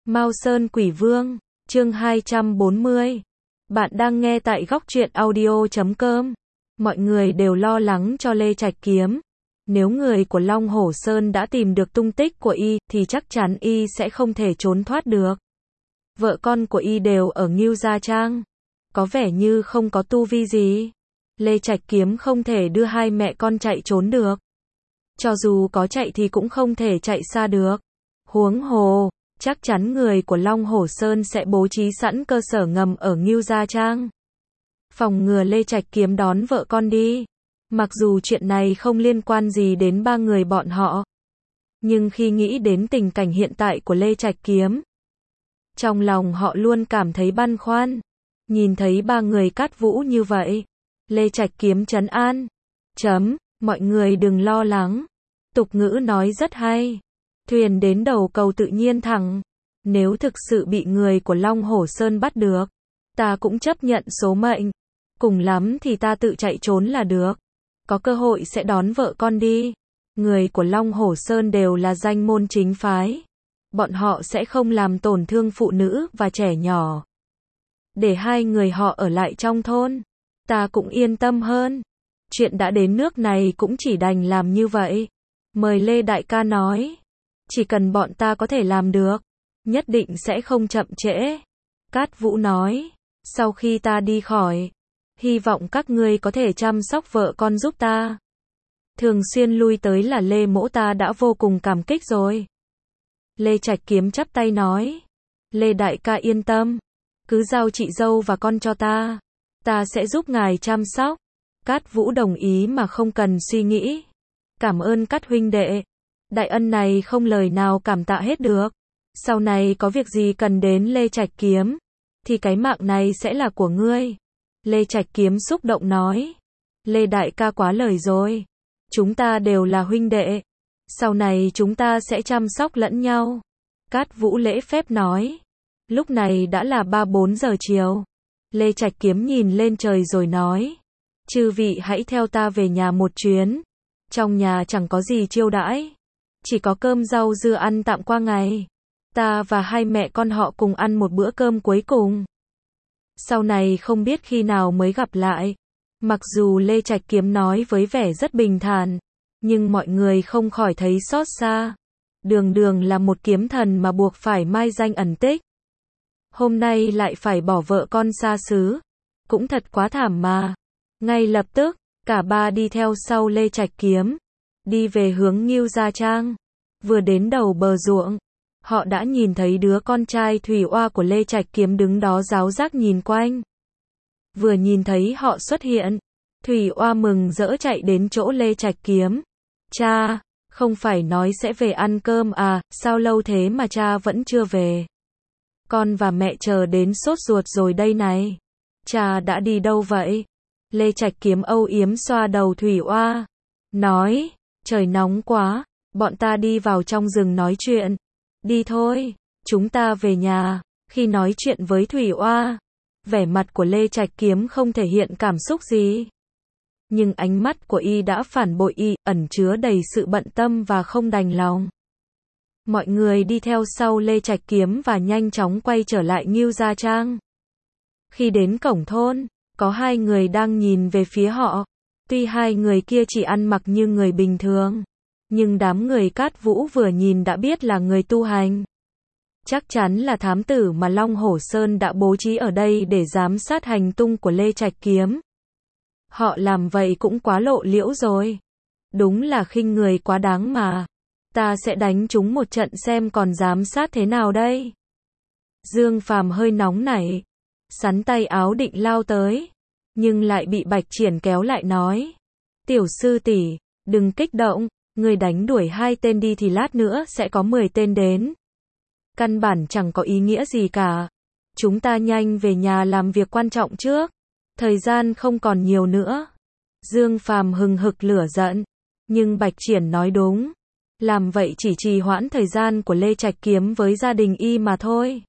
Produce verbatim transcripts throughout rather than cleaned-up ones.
Mao Sơn Quỷ Vương, chương hai trăm bốn mươi. Bạn đang nghe tại góc truyện audio chấm com. Mọi người đều lo lắng cho Lê Trạch Kiếm. Nếu người của Long Hổ Sơn đã tìm được tung tích của y, thì chắc chắn y sẽ không thể trốn thoát được. Vợ con của y đều ở Ngưu Gia Trang. Có vẻ như không có tu vi gì. Lê Trạch Kiếm không thể đưa hai mẹ con chạy trốn được. Cho dù có chạy thì cũng không thể chạy xa được. Huống hồ, chắc chắn người của Long Hổ Sơn sẽ bố trí sẵn cơ sở ngầm ở Ngưu Gia Trang. Phòng ngừa Lê Trạch Kiếm đón vợ con đi. Mặc dù chuyện này không liên quan gì đến ba người bọn họ. Nhưng khi nghĩ đến tình cảnh hiện tại của Lê Trạch Kiếm, trong lòng họ luôn cảm thấy băn khoăn. Nhìn thấy ba người Cát Vũ như vậy, Lê Trạch Kiếm trấn an. Chấm, mọi người đừng lo lắng. Tục ngữ nói rất hay. Thuyền đến đầu cầu tự nhiên thẳng. Nếu thực sự bị người của Long Hổ Sơn bắt được, ta cũng chấp nhận số mệnh. Cùng lắm thì ta tự chạy trốn là được. Có cơ hội sẽ đón vợ con đi. Người của Long Hổ Sơn đều là danh môn chính phái. Bọn họ sẽ không làm tổn thương phụ nữ và trẻ nhỏ. Để hai người họ ở lại trong thôn, ta cũng yên tâm hơn. Chuyện đã đến nước này cũng chỉ đành làm như vậy. Mời Lê Đại ca nói. Chỉ cần bọn ta có thể làm được, nhất định sẽ không chậm trễ. Cát Vũ nói. Sau khi ta đi khỏi, hy vọng các ngươi có thể chăm sóc vợ con giúp ta. Thường xuyên lui tới là Lê mỗ ta đã vô cùng cảm kích rồi. Lê Trạch Kiếm chắp tay nói. Lê Đại ca yên tâm. Cứ giao chị dâu và con cho ta. Ta sẽ giúp ngài chăm sóc. Cát Vũ đồng ý mà không cần suy nghĩ. Cảm ơn Cát huynh đệ. Đại ân này không lời nào cảm tạ hết được. Sau này có việc gì cần đến Lê Trạch Kiếm, thì cái mạng này sẽ là của ngươi. Lê Trạch Kiếm xúc động nói. Lê Đại ca quá lời rồi. Chúng ta đều là huynh đệ. Sau này chúng ta sẽ chăm sóc lẫn nhau. Cát Vũ lễ phép nói. Lúc này đã là ba bốn giờ chiều. Lê Trạch Kiếm nhìn lên trời rồi nói. Chư vị hãy theo ta về nhà một chuyến. Trong nhà chẳng có gì chiêu đãi. Chỉ có cơm rau dưa ăn tạm qua ngày. Ta và hai mẹ con họ cùng ăn một bữa cơm cuối cùng. Sau này không biết khi nào mới gặp lại. Mặc dù Lê Trạch Kiếm nói với vẻ rất bình thản, nhưng mọi người không khỏi thấy xót xa. Đường đường là một kiếm thần mà buộc phải mai danh ẩn tích. Hôm nay lại phải bỏ vợ con xa xứ. Cũng thật quá thảm mà. Ngay lập tức, cả ba đi theo sau Lê Trạch Kiếm. Đi về hướng Ngưu Gia Trang. Vừa đến đầu bờ ruộng, họ đã nhìn thấy đứa con trai Thủy Oa của Lê Trạch Kiếm đứng đó ráo rác nhìn quanh. Vừa nhìn thấy họ xuất hiện, Thủy Oa mừng rỡ chạy đến chỗ Lê Trạch Kiếm. Cha, không phải nói sẽ về ăn cơm à, sao lâu thế mà cha vẫn chưa về? Con và mẹ chờ đến sốt ruột rồi đây này. Cha đã đi đâu vậy? Lê Trạch Kiếm âu yếm xoa đầu Thủy Oa. Nói, trời nóng quá, bọn ta đi vào trong rừng nói chuyện. Đi thôi, chúng ta về nhà. Khi nói chuyện với Thủy Oa, vẻ mặt của Lê Trạch Kiếm không thể hiện cảm xúc gì. Nhưng ánh mắt của y đã phản bội y, ẩn chứa đầy sự bận tâm và không đành lòng. Mọi người đi theo sau Lê Trạch Kiếm và nhanh chóng quay trở lại Ngưu Gia Trang. Khi đến cổng thôn, có hai người đang nhìn về phía họ. Tuy hai người kia chỉ ăn mặc như người bình thường, nhưng đám người Cát Vũ vừa nhìn đã biết là người tu hành. Chắc chắn là thám tử mà Long Hổ Sơn đã bố trí ở đây để giám sát hành tung của Lê Trạch Kiếm. Họ làm vậy cũng quá lộ liễu rồi. Đúng là khinh người quá đáng mà. Ta sẽ đánh chúng một trận xem còn giám sát thế nào đây. Dương Phàm hơi nóng nảy, sắn tay áo định lao tới, nhưng lại bị Bạch Triển kéo lại nói. Tiểu sư tỷ, đừng kích động, người đánh đuổi hai tên đi thì lát nữa sẽ có mười tên đến. Căn bản chẳng có ý nghĩa gì cả. Chúng ta nhanh về nhà làm việc quan trọng trước. Thời gian không còn nhiều nữa. Dương Phàm hừng hực lửa giận. Nhưng Bạch Triển nói đúng. Làm vậy chỉ trì hoãn thời gian của Lê Trạch Kiếm với gia đình y mà thôi.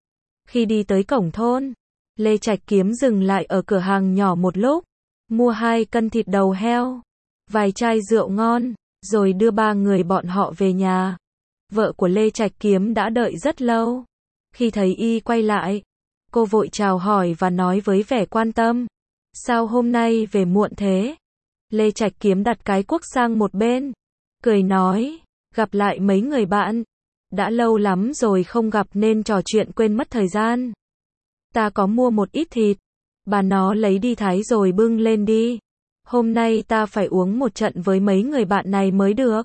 Khi đi tới cổng thôn, Lê Trạch Kiếm dừng lại ở cửa hàng nhỏ một lúc. Mua hai cân thịt đầu heo, vài chai rượu ngon, rồi đưa ba người bọn họ về nhà. Vợ của Lê Trạch Kiếm đã đợi rất lâu. Khi thấy y quay lại, cô vội chào hỏi và nói với vẻ quan tâm. Sao hôm nay về muộn thế? Lê Trạch Kiếm đặt cái cuốc sang một bên, cười nói, gặp lại mấy người bạn. Đã lâu lắm rồi không gặp nên trò chuyện quên mất thời gian. Ta có mua một ít thịt, bà nó lấy đi thái rồi bưng lên đi. Hôm nay ta phải uống một trận với mấy người bạn này mới được.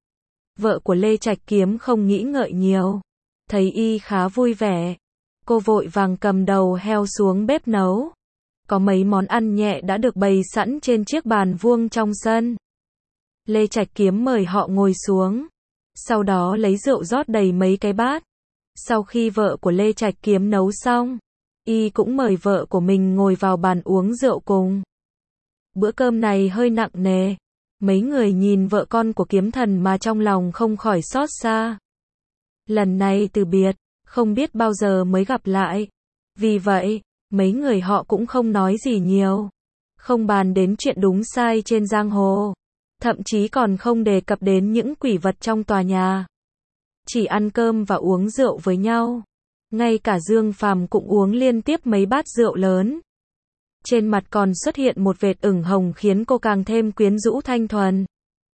Vợ của Lê Trạch Kiếm không nghĩ ngợi nhiều, thấy y khá vui vẻ. Cô vội vàng cầm đầu heo xuống bếp nấu. Có mấy món ăn nhẹ đã được bày sẵn trên chiếc bàn vuông trong sân. Lê Trạch Kiếm mời họ ngồi xuống, sau đó lấy rượu rót đầy mấy cái bát. Sau khi vợ của Lê Trạch Kiếm nấu xong, y cũng mời vợ của mình ngồi vào bàn uống rượu cùng. Bữa cơm này hơi nặng nề, mấy người nhìn vợ con của Kiếm Thần mà trong lòng không khỏi xót xa. Lần này từ biệt, không biết bao giờ mới gặp lại. Vì vậy, mấy người họ cũng không nói gì nhiều, không bàn đến chuyện đúng sai trên giang hồ, thậm chí còn không đề cập đến những quỷ vật trong tòa nhà. Chỉ ăn cơm và uống rượu với nhau. Ngay cả Dương Phàm cũng uống liên tiếp mấy bát rượu lớn. Trên mặt còn xuất hiện một vệt ửng hồng khiến cô càng thêm quyến rũ thanh thuần.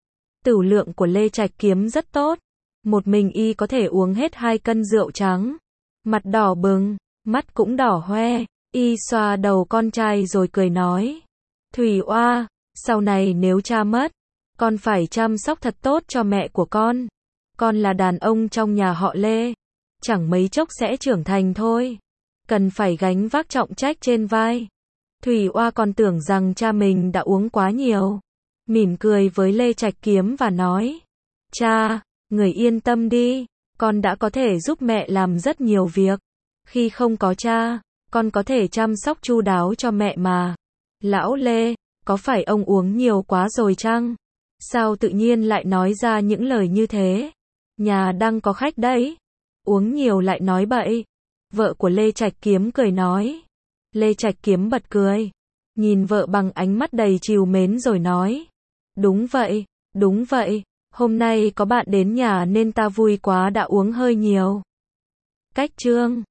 Tửu lượng của Lê Trạch Kiếm rất tốt. Một mình y có thể uống hết hai cân rượu trắng. Mặt đỏ bừng, mắt cũng đỏ hoe. Y xoa đầu con trai rồi cười nói. Thủy Oa, sau này nếu cha mất, con phải chăm sóc thật tốt cho mẹ của con. Con là đàn ông trong nhà họ Lê, chẳng mấy chốc sẽ trưởng thành thôi. Cần phải gánh vác trọng trách trên vai. Thủy Oa còn tưởng rằng cha mình đã uống quá nhiều. Mỉm cười với Lê Trạch Kiếm và nói. Cha, người yên tâm đi, con đã có thể giúp mẹ làm rất nhiều việc. Khi không có cha, con có thể chăm sóc chu đáo cho mẹ mà. Lão Lê, có phải ông uống nhiều quá rồi chăng? Sao tự nhiên lại nói ra những lời như thế? Nhà đang có khách đấy. Uống nhiều lại nói bậy. Vợ của Lê Trạch Kiếm cười nói. Lê Trạch Kiếm bật cười, nhìn vợ bằng ánh mắt đầy trìu mến rồi nói. Đúng vậy, đúng vậy, hôm nay có bạn đến nhà nên ta vui quá đã uống hơi nhiều. Cách chương